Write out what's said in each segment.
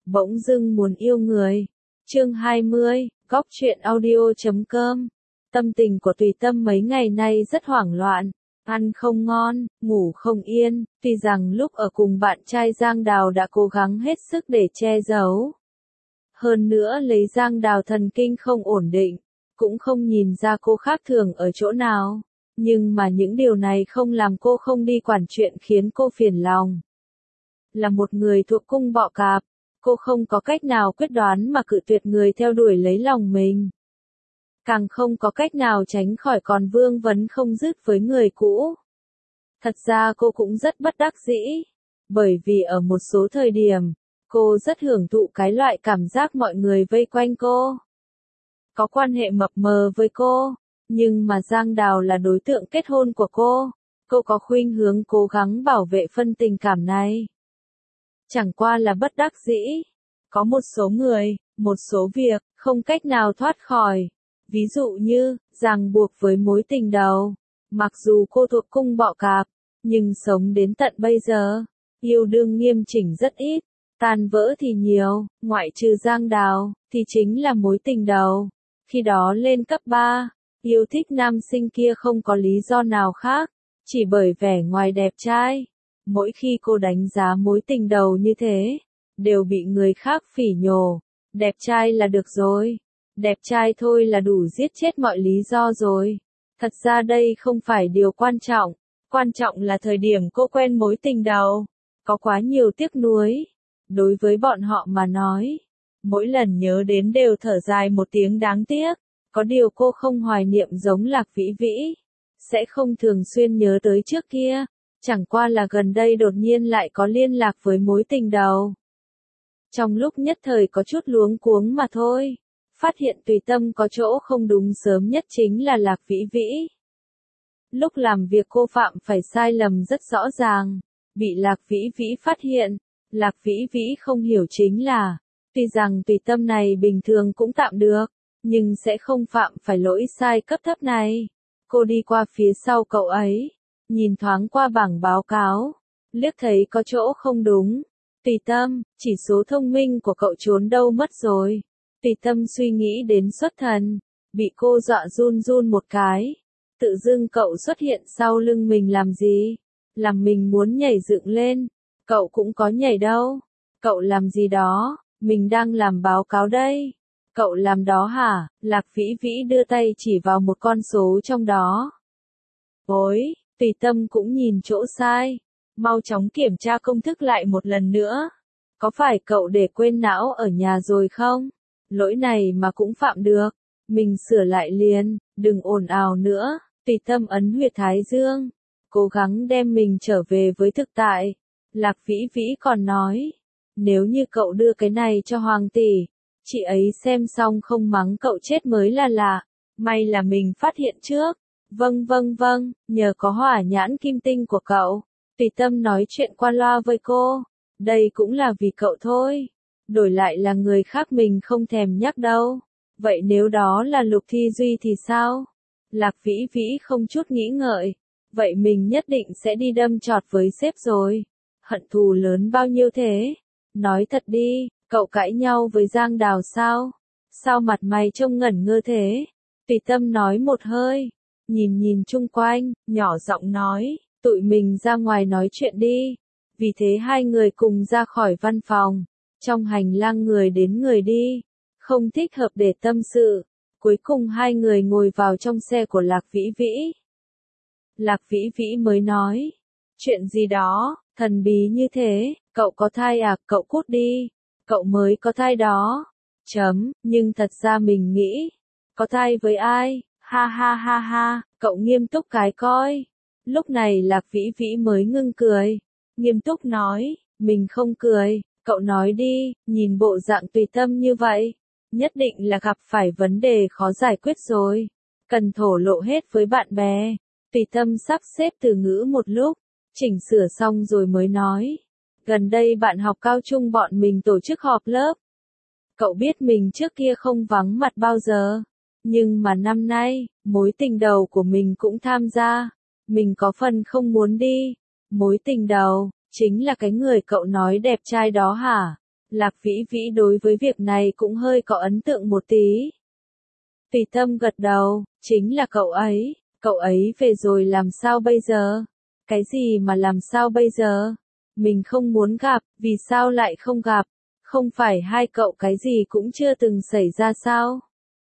Bỗng dưng muốn yêu người. Chương 20, Góc truyện audio.com. Tâm tình của Tùy Tâm mấy ngày nay rất hoảng loạn, ăn không ngon, ngủ không yên, tuy rằng lúc ở cùng bạn trai Giang Đào đã cố gắng hết sức để che giấu. Hơn nữa lấy Giang Đào thần kinh không ổn định, cũng không nhìn ra cô khác thường ở chỗ nào, nhưng mà những điều này không làm cô không đi quản chuyện khiến cô phiền lòng. Là một người thuộc cung bọ cạp, cô không có cách nào quyết đoán mà cự tuyệt người theo đuổi lấy lòng mình. Càng không có cách nào tránh khỏi còn vương vấn không dứt với người cũ. Thật ra cô cũng rất bất đắc dĩ, bởi vì ở một số thời điểm, cô rất hưởng thụ cái loại cảm giác mọi người vây quanh cô. Có quan hệ mập mờ với cô, nhưng mà Giang Đào là đối tượng kết hôn của cô có khuynh hướng cố gắng bảo vệ phân tình cảm này. Chẳng qua là bất đắc dĩ, có một số người, một số việc, không cách nào thoát khỏi. Ví dụ như, ràng buộc với mối tình đầu. Mặc dù cô thuộc cung bọ cạp, nhưng sống đến tận bây giờ, yêu đương nghiêm chỉnh rất ít, tan vỡ thì nhiều, ngoại trừ Giang Đào, thì chính là mối tình đầu. Khi đó lên cấp 3, yêu thích nam sinh kia không có lý do nào khác, chỉ bởi vẻ ngoài đẹp trai. Mỗi khi cô đánh giá mối tình đầu như thế, đều bị người khác phỉ nhổ. Đẹp trai là được rồi. Đẹp trai thôi là đủ giết chết mọi lý do rồi. Thật ra đây không phải điều quan trọng. Quan trọng là thời điểm cô quen mối tình đầu. Có quá nhiều tiếc nuối. Đối với bọn họ mà nói. Mỗi lần nhớ đến đều thở dài một tiếng đáng tiếc. Có điều cô không hoài niệm giống Lạc Vĩ Vĩ. Sẽ không thường xuyên nhớ tới trước kia. Chẳng qua là gần đây đột nhiên lại có liên lạc với mối tình đầu. Trong lúc nhất thời có chút luống cuống mà thôi. Phát hiện Tùy Tâm có chỗ không đúng sớm nhất chính là Lạc Vĩ Vĩ. Lúc làm việc cô phạm phải sai lầm rất rõ ràng, bị Lạc Vĩ Vĩ phát hiện. Lạc Vĩ Vĩ không hiểu chính là, tuy rằng Tùy Tâm này bình thường cũng tạm được, nhưng sẽ không phạm phải lỗi sai cấp thấp này. Cô đi qua phía sau cậu ấy, nhìn thoáng qua bảng báo cáo, liếc thấy có chỗ không đúng. Tùy Tâm, chỉ số thông minh của cậu trốn đâu mất rồi? Tùy Tâm suy nghĩ đến xuất thần, bị cô dọa run run một cái. Tự dưng cậu xuất hiện sau lưng mình làm gì? Làm mình muốn nhảy dựng lên. Cậu cũng có nhảy đâu. Cậu làm gì đó? Mình đang làm báo cáo đây. Cậu làm đó hả? Lạc Vĩ Vĩ đưa tay chỉ vào một con số trong đó. Ôi, Tùy Tâm cũng nhìn chỗ sai. Mau chóng kiểm tra công thức lại một lần nữa. Có phải cậu để quên não ở nhà rồi không? Lỗi này mà cũng phạm được. Mình sửa lại liền, đừng ồn ào nữa. Tùy Tâm ấn huyệt thái dương, cố gắng đem mình trở về với thực tại. Lạc Vĩ Vĩ còn nói, nếu như cậu đưa cái này cho Hoàng tỷ, chị ấy xem xong không mắng cậu chết mới là lạ. May là mình phát hiện trước. Vâng, nhờ có hỏa nhãn kim tinh của cậu. Tùy Tâm nói chuyện qua loa với cô. Đây cũng là vì cậu thôi. Đổi lại là người khác mình không thèm nhắc đâu. Vậy nếu đó là Lục Thi Duy thì sao? Lạc Vĩ Vĩ không chút nghĩ ngợi. Vậy mình nhất định sẽ đi đâm chọt với sếp rồi. Hận thù lớn bao nhiêu thế? Nói thật đi, cậu cãi nhau với Giang Đào sao? Sao mặt mày trông ngẩn ngơ thế? Tùy Tâm nói một hơi. Nhìn chung quanh, nhỏ giọng nói, tụi mình ra ngoài nói chuyện đi. Vì thế hai người cùng ra khỏi văn phòng. Trong hành lang người đến người đi. Không thích hợp để tâm sự. Cuối cùng hai người ngồi vào trong xe của Lạc Vĩ Vĩ. Lạc Vĩ Vĩ mới nói. Chuyện gì đó, thần bí như thế, cậu có thai à, cậu cút đi. Cậu mới có thai đó. Nhưng thật ra mình nghĩ. Có thai với ai? Ha, cậu nghiêm túc cái coi. Lúc này Lạc Vĩ Vĩ mới ngưng cười. Nghiêm túc nói, mình không cười, cậu nói đi, nhìn bộ dạng Tùy Tâm như vậy. Nhất định là gặp phải vấn đề khó giải quyết rồi. Cần thổ lộ hết với bạn bè. Tùy Tâm sắp xếp từ ngữ một lúc, chỉnh sửa xong rồi mới nói. Gần đây bạn học cao trung bọn mình tổ chức họp lớp. Cậu biết mình trước kia không vắng mặt bao giờ. Nhưng mà năm nay, mối tình đầu của mình cũng tham gia. Mình có phần không muốn đi. Mối tình đầu, chính là cái người cậu nói đẹp trai đó hả? Lạc Vĩ Vĩ đối với việc này cũng hơi có ấn tượng một tí. Tùy Tâm gật đầu, chính là cậu ấy về rồi làm sao bây giờ? Cái gì mà làm sao bây giờ? Mình không muốn gặp, vì sao lại không gặp? Không phải hai cậu cái gì cũng chưa từng xảy ra sao?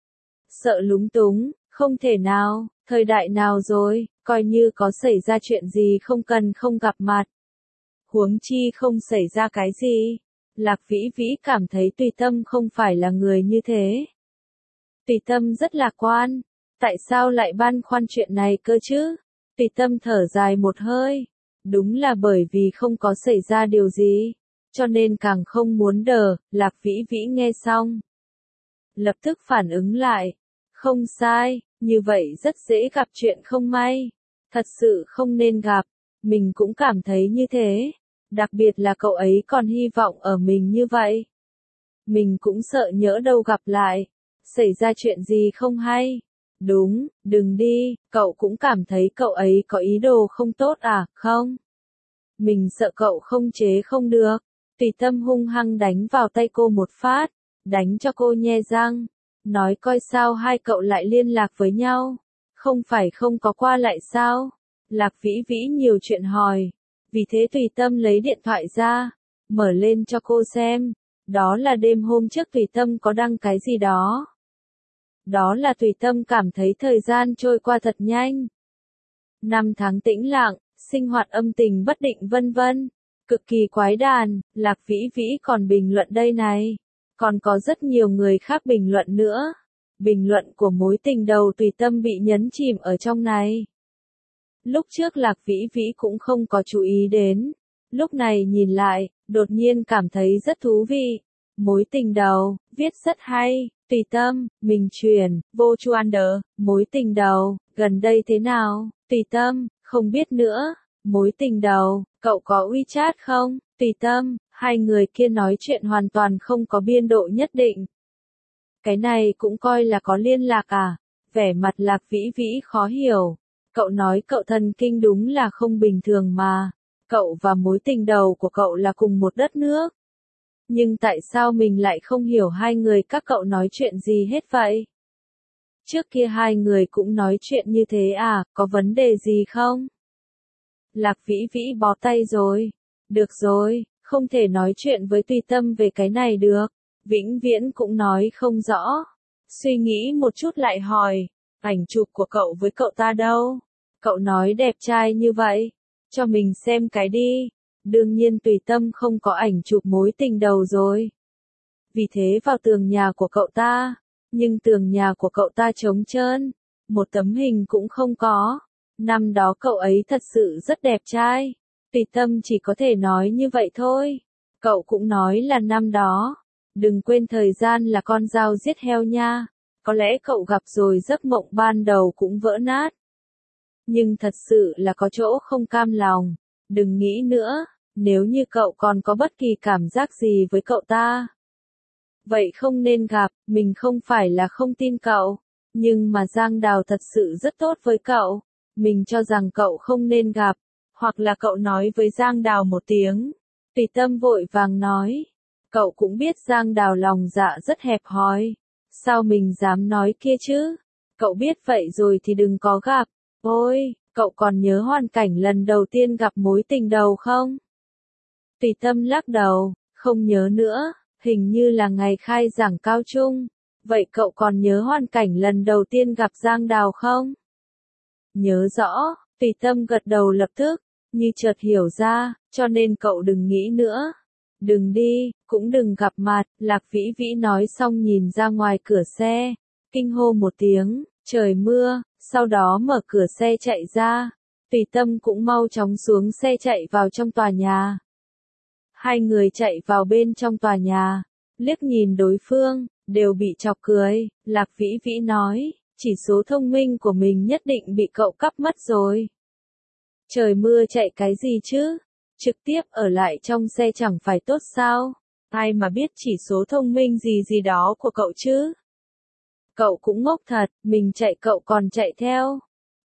Sợ lúng túng, không thể nào, thời đại nào rồi, coi như có xảy ra chuyện gì không cần không gặp mặt. Huống chi không xảy ra cái gì. Lạc Vĩ Vĩ cảm thấy Tùy Tâm không phải là người như thế. Tùy Tâm rất lạc quan. Tại sao lại băn khoăn chuyện này cơ chứ? Tùy Tâm thở dài một hơi. Đúng là bởi vì không có xảy ra điều gì. Cho nên càng không muốn đờ. Lạc Vĩ Vĩ nghe xong. Lập tức phản ứng lại. Không sai, như vậy rất dễ gặp chuyện không may. Thật sự không nên gặp. Mình cũng cảm thấy như thế. Đặc biệt là cậu ấy còn hy vọng ở mình như vậy. Mình cũng sợ nhỡ đâu gặp lại. Xảy ra chuyện gì không hay. Đúng, đừng đi, cậu cũng cảm thấy cậu ấy có ý đồ không tốt à, không? Mình sợ cậu không chế không được. Tùy Tâm hung hăng đánh vào tay cô một phát, đánh cho cô nhe răng. Nói coi sao hai cậu lại liên lạc với nhau. Không phải không có qua lại sao? Lạc Vĩ Vĩ nhiều chuyện hỏi. Vì thế Tùy Tâm lấy điện thoại ra, mở lên cho cô xem. Đó là đêm hôm trước Tùy Tâm có đăng cái gì đó. Đó là Tùy Tâm cảm thấy thời gian trôi qua thật nhanh. 5 tháng tĩnh lặng, sinh hoạt âm tình bất định vân vân. Cực kỳ quái đản, Lạc Vĩ Vĩ còn bình luận đây này. Còn có rất nhiều người khác bình luận nữa. Bình luận của mối tình đầu Tùy Tâm bị nhấn chìm ở trong này. Lúc trước Lạc Vĩ Vĩ cũng không có chú ý đến. Lúc này nhìn lại, đột nhiên cảm thấy rất thú vị. Mối tình đầu, viết rất hay. Tùy Tâm, mình truyền, vô chu under, mối tình đầu, gần đây thế nào? Tùy Tâm, không biết nữa. Mối tình đầu, cậu có WeChat không? Tùy Tâm, hai người kia nói chuyện hoàn toàn không có biên độ nhất định. Cái này cũng coi là có liên lạc à? Vẻ mặt Lạc Vĩ Vĩ khó hiểu. Cậu nói cậu thần kinh đúng là không bình thường mà. Cậu và mối tình đầu của cậu là cùng một đất nước. Nhưng tại sao mình lại không hiểu hai người các cậu nói chuyện gì hết vậy? Trước kia hai người cũng nói chuyện như thế à, có vấn đề gì không? Lạc Vĩ Vĩ bó tay rồi. Được rồi, không thể nói chuyện với Tùy Tâm về cái này được. Vĩnh viễn cũng nói không rõ. Suy nghĩ một chút lại hỏi, ảnh chụp của cậu với cậu ta đâu? Cậu nói đẹp trai như vậy. Cho mình xem cái đi. Đương nhiên Tùy Tâm không có ảnh chụp mối tình đầu rồi. Vì thế vào tường nhà của cậu ta. Nhưng tường nhà của cậu ta trống trơn. Một tấm hình cũng không có. Năm đó cậu ấy thật sự rất đẹp trai. Tùy Tâm chỉ có thể nói như vậy thôi. Cậu cũng nói là năm đó. Đừng quên thời gian là con dao giết heo nha. Có lẽ cậu gặp rồi giấc mộng ban đầu cũng vỡ nát. Nhưng thật sự là có chỗ không cam lòng. Đừng nghĩ nữa, nếu như cậu còn có bất kỳ cảm giác gì với cậu ta. Vậy không nên gặp, mình không phải là không tin cậu. Nhưng mà Giang Đào thật sự rất tốt với cậu. Mình cho rằng cậu không nên gặp. Hoặc là cậu nói với Giang Đào một tiếng. Tùy Tâm vội vàng nói. Cậu cũng biết Giang Đào lòng dạ rất hẹp hòi. Sao mình dám nói kia chứ? Cậu biết vậy rồi thì đừng có gặp. Ôi, cậu còn nhớ hoàn cảnh lần đầu tiên gặp mối tình đầu không? Tùy Tâm lắc đầu, không nhớ nữa, hình như là ngày khai giảng cao trung. Vậy cậu còn nhớ hoàn cảnh lần đầu tiên gặp Giang Đào không? Nhớ rõ, Tùy Tâm gật đầu lập tức, như chợt hiểu ra, cho nên cậu đừng nghĩ nữa. Đừng đi, cũng đừng gặp mặt, Lạc Vĩ Vĩ nói xong nhìn ra ngoài cửa xe, kinh hô một tiếng, trời mưa, sau đó mở cửa xe chạy ra. Tùy Tâm cũng mau chóng xuống xe chạy vào trong tòa nhà. Hai người chạy vào bên trong tòa nhà, liếc nhìn đối phương, đều bị chọc cười. Lạc Vĩ Vĩ nói, chỉ số thông minh của mình nhất định bị cậu cắp mất rồi. Trời mưa chạy cái gì chứ? Trực tiếp ở lại trong xe chẳng phải tốt sao? Ai mà biết chỉ số thông minh gì gì đó của cậu chứ? Cậu cũng ngốc thật, mình chạy cậu còn chạy theo.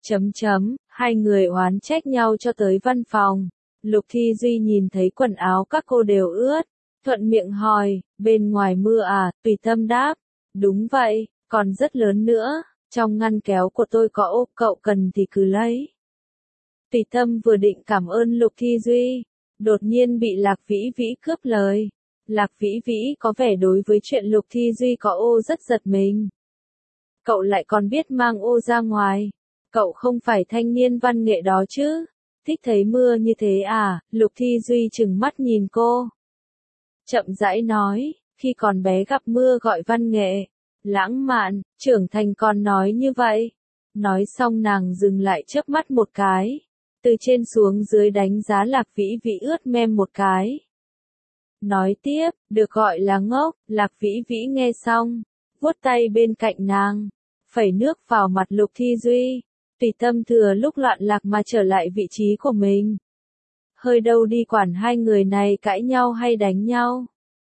Hai người oán trách nhau cho tới văn phòng. Lục Thi Duy nhìn thấy quần áo các cô đều ướt. Thuận miệng hỏi, bên ngoài mưa à, Tùy Tâm đáp, đúng vậy, còn rất lớn nữa, trong ngăn kéo của tôi có ô, cậu cần thì cứ lấy. Tùy Tâm vừa định cảm ơn Lục Thi Duy, đột nhiên bị Lạc Vĩ Vĩ cướp lời. Lạc Vĩ Vĩ có vẻ đối với chuyện Lục Thi Duy có ô rất giật mình. Cậu lại còn biết mang ô ra ngoài. Cậu không phải thanh niên văn nghệ đó chứ? Thích thấy mưa như thế à? Lục Thi Duy trừng mắt nhìn cô. Chậm rãi nói, khi còn bé gặp mưa gọi văn nghệ. Lãng mạn, trưởng thành còn nói như vậy. Nói xong nàng dừng lại chớp mắt một cái. Từ trên xuống dưới đánh giá Lạc Vĩ Vĩ ướt mem một cái. Nói tiếp, được gọi là ngốc, Lạc Vĩ Vĩ nghe xong, vuốt tay bên cạnh nàng, phẩy nước vào mặt Lục Thi Duy. Tùy Tâm thừa lúc loạn lạc mà trở lại vị trí của mình. Hơi đâu đi quản hai người này cãi nhau hay đánh nhau.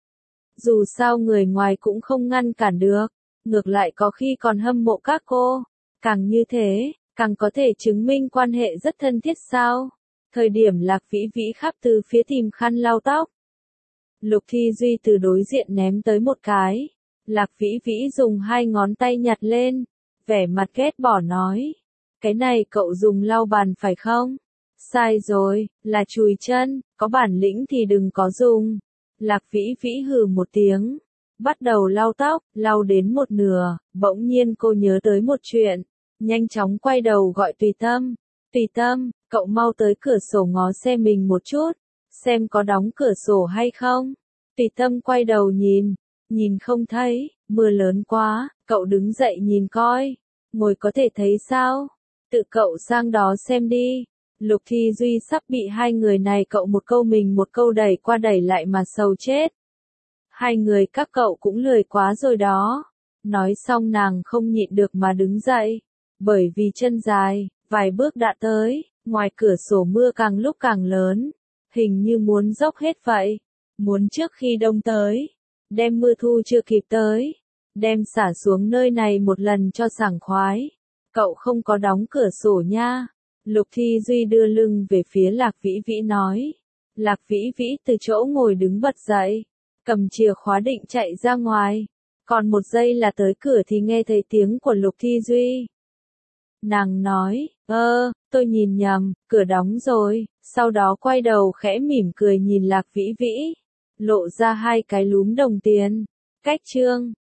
Dù sao người ngoài cũng không ngăn cản được, ngược lại có khi còn hâm mộ các cô. Càng như thế, càng có thể chứng minh quan hệ rất thân thiết sao. Thời điểm Lạc Vĩ Vĩ khắp từ phía tìm khăn lau tóc. Lục Thi Duy từ đối diện ném tới một cái. Lạc Vĩ Vĩ dùng hai ngón tay nhặt lên, vẻ mặt ghét bỏ nói. Cái này cậu dùng lau bàn phải không? Sai rồi, là chùi chân, có bản lĩnh thì đừng có dùng. Lạc Vĩ Vĩ hừ một tiếng, bắt đầu lau tóc, lau đến một nửa, bỗng nhiên cô nhớ tới một chuyện, nhanh chóng quay đầu gọi Tùy Tâm. Tùy Tâm, cậu mau tới cửa sổ ngó xem mình một chút, xem có đóng cửa sổ hay không. Tùy Tâm quay đầu nhìn không thấy, mưa lớn quá, cậu đứng dậy nhìn coi, ngồi có thể thấy sao? Tự cậu sang đó xem đi. Lục Thi Duy sắp bị hai người này cậu một câu mình một câu đẩy qua đẩy lại mà sầu chết. Hai người các cậu cũng lười quá rồi đó. Nói xong nàng không nhịn được mà đứng dậy. Bởi vì chân dài, vài bước đã tới, ngoài cửa sổ mưa càng lúc càng lớn. Hình như muốn dốc hết vậy. Muốn trước khi đông tới. Đem mưa thu chưa kịp tới. Đem xả xuống nơi này một lần cho sảng khoái. Cậu không có đóng cửa sổ nha. Lục Thi Duy đưa lưng về phía Lạc Vĩ Vĩ nói. Lạc Vĩ Vĩ từ chỗ ngồi đứng bật dậy. Cầm chìa khóa định chạy ra ngoài. Còn một giây là tới cửa thì nghe thấy tiếng của Lục Thi Duy. Nàng nói, tôi nhìn nhầm, cửa đóng rồi. Sau đó quay đầu khẽ mỉm cười nhìn Lạc Vĩ Vĩ. Lộ ra hai cái lúm đồng tiền. Cách chương.